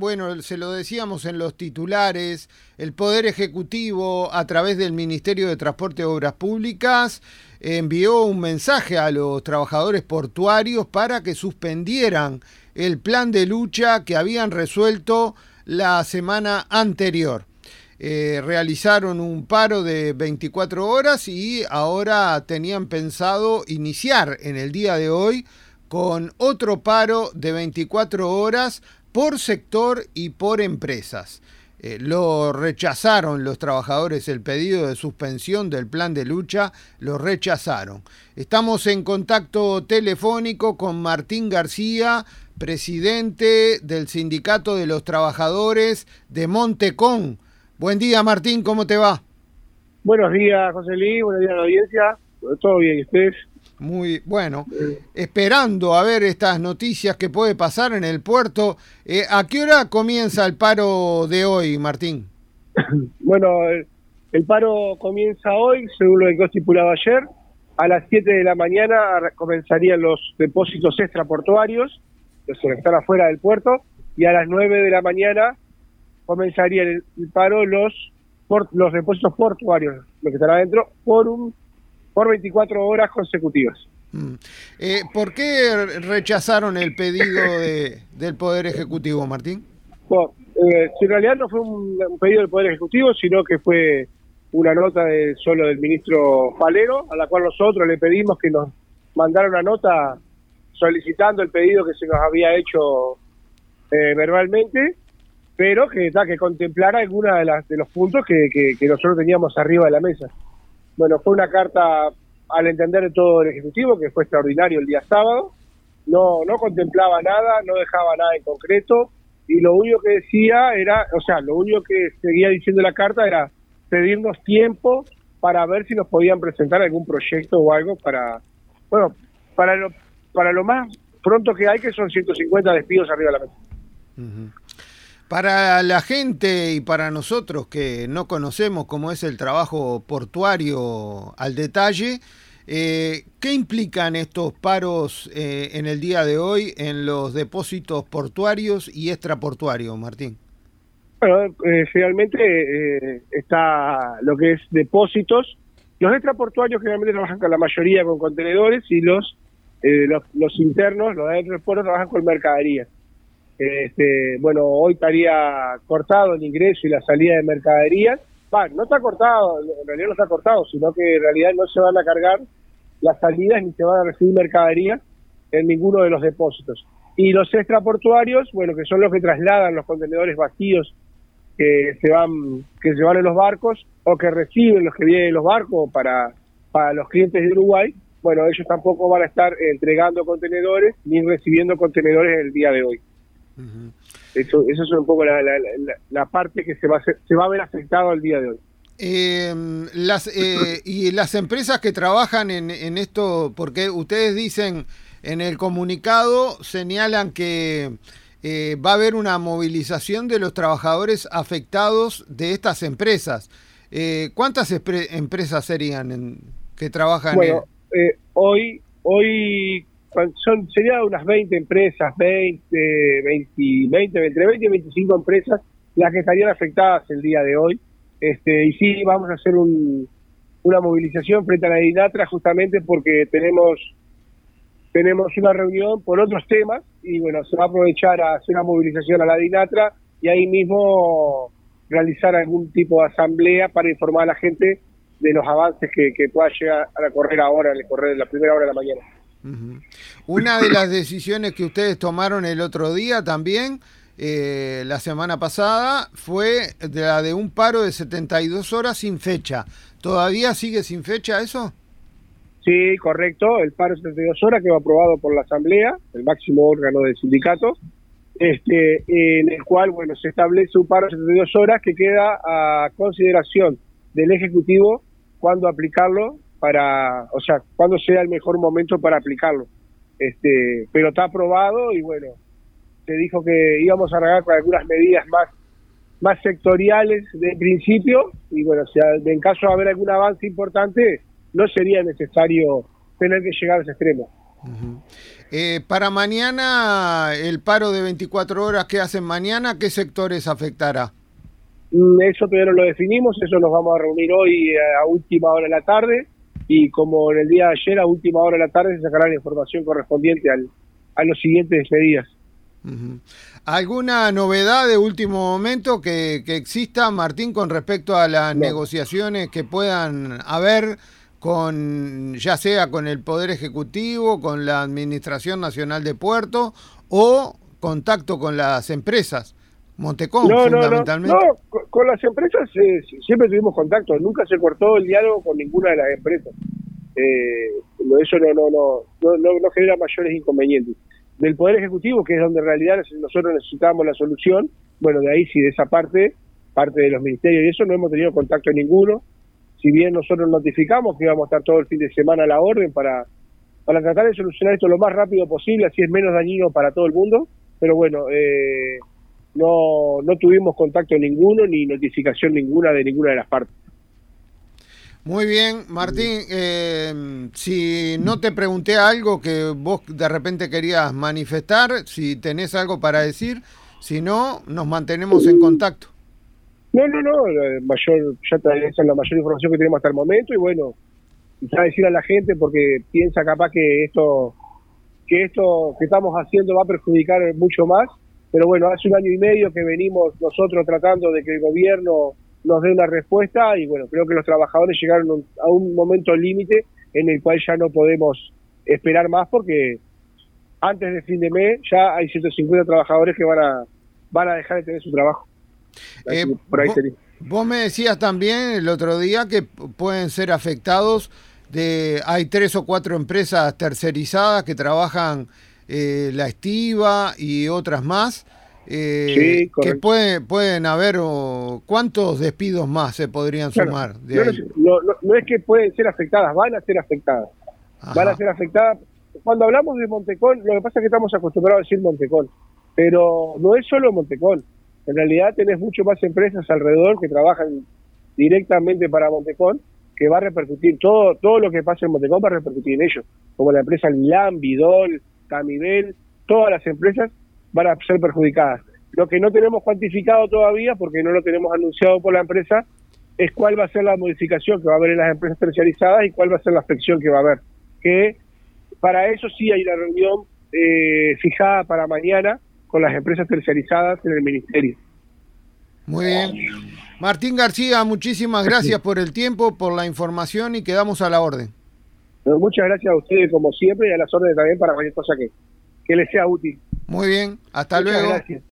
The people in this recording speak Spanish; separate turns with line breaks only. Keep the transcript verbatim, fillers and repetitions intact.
bueno, se lo decíamos en los titulares, el Poder Ejecutivo, a través del Ministerio de Transporte y Obras Públicas, envió un mensaje a los trabajadores portuarios para que suspendieran el plan de lucha que habían resuelto la semana anterior. Eh, realizaron un paro de veinticuatro horas y ahora tenían pensado iniciar en el día de hoy con otro paro de veinticuatro horas por sector y por empresas. Eh, lo rechazaron los trabajadores, el pedido de suspensión del plan de lucha, lo rechazaron. Estamos en contacto telefónico con Martín García, presidente del Sindicato de los Trabajadores de Montecón. Buen día, Martín, ¿cómo te va?
Buenos días, José Luis, buenos días a la audiencia. Todo bien, ¿y ustedes?
Muy bueno, eh. esperando a ver estas noticias que puede pasar en el puerto. Eh, ¿A qué hora comienza el paro de hoy, Martín?
Bueno, el, el paro comienza hoy, según lo que estipulado ayer. A las siete de la mañana comenzarían los depósitos extraportuarios, los que están afuera del puerto, y a las nueve de la mañana comenzaría el, el paro los, port, los depósitos portuarios, los que están adentro, por un por veinticuatro horas consecutivas.
Mm. Eh, ¿Por qué rechazaron el pedido de, del Poder Ejecutivo, Martín?
Bueno, eh, en realidad no fue un, un pedido del Poder Ejecutivo, sino que fue una nota de, solo del ministro Falero, a la cual nosotros le pedimos que nos mandara una nota solicitando el pedido que se nos había hecho eh, verbalmente, pero que, da, que contemplara alguna de, las, de los puntos que, que, que nosotros teníamos arriba de la mesa. Bueno, fue una carta al entender de todo el Ejecutivo, que fue extraordinario el día sábado, no no contemplaba nada, no dejaba nada en concreto, y lo único que decía era, o sea, lo único que seguía diciendo la carta era pedirnos tiempo para ver si nos podían presentar algún proyecto o algo para, bueno, para lo, para lo más pronto que hay, que son ciento cincuenta despidos arriba de la mesa.
Uh-huh. Para la gente y para nosotros que no conocemos cómo es el trabajo portuario al detalle, eh, ¿qué implican estos paros eh, en el día de hoy en los depósitos portuarios y extraportuarios, Martín?
Bueno, eh, realmente eh, está lo que es depósitos. Los extraportuarios generalmente trabajan con la mayoría con contenedores y los eh, los, los internos, los de adentro del puerto, trabajan con mercadería. Este, bueno, hoy estaría cortado el ingreso y la salida de mercaderías. Va, no está cortado, en realidad no está cortado, sino que en realidad no se van a cargar las salidas ni se van a recibir mercaderías en ninguno de los depósitos. Y los extraportuarios, bueno, que son los que trasladan los contenedores vacíos que se van que se van en los barcos o que reciben los que vienen en los barcos para, para los clientes de Uruguay, bueno, ellos tampoco van a estar entregando contenedores ni recibiendo contenedores el día de hoy. Uh-huh. Eso, eso es un poco la, la, la, la parte que se va a hacer, se va a ver afectado el día de hoy.
Eh, las eh, y las empresas que trabajan en, en esto, porque ustedes dicen en el comunicado, señalan que eh, va a haber una movilización de los trabajadores afectados de estas empresas. Eh, ¿Cuántas espre- empresas serían en, que trabajan?
Bueno,
en...
eh, hoy hoy son serían unas veinte empresas, veinte, veinte, veinte, entre veinte y veinticinco empresas las que estarían afectadas el día de hoy. Este, y sí, vamos a hacer un, una movilización frente a la DINATRA justamente porque tenemos tenemos una reunión por otros temas y bueno, se va a aprovechar a hacer una movilización a la DINATRA y ahí mismo realizar algún tipo de asamblea para informar a la gente de los avances que, que pueda llegar a correr ahora, a correr la primera hora de la mañana.
Uh-huh. Una de las decisiones que ustedes tomaron el otro día también, eh, la semana pasada, fue de la de un paro de setenta y dos horas sin fecha. ¿Todavía sigue sin fecha eso?
Sí, correcto. El paro de setenta y dos horas que va aprobado por la Asamblea, el máximo órgano del sindicato, este, en el cual, bueno, se establece un paro de setenta y dos horas que queda a consideración del Ejecutivo cuándo aplicarlo para, o sea, cuándo sea el mejor momento para aplicarlo. Este, pero está aprobado y bueno, se dijo que íbamos a arreglar con algunas medidas más más sectoriales de principio y bueno, si en caso de haber algún avance importante, no sería necesario tener que llegar a ese extremo.
Uh-huh. Eh, para mañana, el paro de veinticuatro horas que hacen mañana, ¿qué sectores afectará?
Eso todavía no lo definimos, eso nos vamos a reunir hoy a última hora de la tarde y como en el día de ayer a última hora de la tarde se sacará la información correspondiente al, a los siguientes medidas.
Uh-huh. ¿Alguna novedad de último momento que, que exista, Martín, con respecto a las no. negociaciones que puedan haber con, ya sea con el Poder Ejecutivo, con la Administración Nacional de Puerto o contacto con las empresas? Montecón,
no,
fundamentalmente.
No, no, con, con las empresas eh, siempre tuvimos contacto, nunca se cortó el diálogo con ninguna de las empresas. Eh, eso no, no, no, no, no, no genera mayores inconvenientes. Del Poder Ejecutivo, que es donde en realidad nosotros necesitábamos la solución, bueno, de ahí sí, de esa parte, parte de los ministerios y eso, no hemos tenido contacto ninguno. Si bien nosotros notificamos que íbamos a estar todo el fin de semana a la orden para, para tratar de solucionar esto lo más rápido posible, así es menos dañino para todo el mundo, pero bueno, eh, no, no tuvimos contacto ninguno ni notificación ninguna de ninguna de las partes.
Muy bien, Martín, eh, si no te pregunté algo que vos de repente querías manifestar, si tenés algo para decir, si no, nos mantenemos en contacto.
No, no, no, la mayor, ya esa es la mayor información que tenemos hasta el momento y bueno, quizá decir a la gente porque piensa capaz que esto, que esto que estamos haciendo va a perjudicar mucho más, pero bueno, hace un año y medio que venimos nosotros tratando de que el gobierno nos dé una respuesta y bueno, creo que los trabajadores llegaron a un momento límite en el cual ya no podemos esperar más porque antes de fin de mes ya hay ciento cincuenta trabajadores que van a van a dejar de tener su trabajo.
Eh, por ahí vos, vos me decías también el otro día que pueden ser afectados, de hay tres o cuatro empresas tercerizadas que trabajan eh, la estiva y otras más. Eh, sí, que pueden pueden haber o, ¿cuántos despidos más se podrían claro, sumar de
no,
ahí?
No, no, no es que pueden ser afectadas, van a ser afectadas. Ajá. Van a ser afectadas. Cuando hablamos de Montecón, lo que pasa es que estamos acostumbrados a decir Montecón, pero no es solo Montecón. En realidad tenés mucho más empresas alrededor que trabajan directamente para Montecón, que va a repercutir, todo todo lo que pasa en Montecón va a repercutir en ellos, como la empresa Milán, Vidol, Camibel, todas las empresas van a ser perjudicadas. Lo que no tenemos cuantificado todavía, porque no lo tenemos anunciado por la empresa, es cuál va a ser la modificación que va a haber en las empresas terciarizadas y cuál va a ser la afección que va a haber. Que para eso sí hay una reunión eh, fijada para mañana con las empresas terciarizadas en el Ministerio.
Muy bien. Martín García, muchísimas gracias por el tiempo, por la información y quedamos a la orden.
Bueno, muchas gracias a ustedes como siempre y a las órdenes también para cualquier cosa que, que les sea útil.
Muy bien, hasta
Muchas
luego.
Gracias.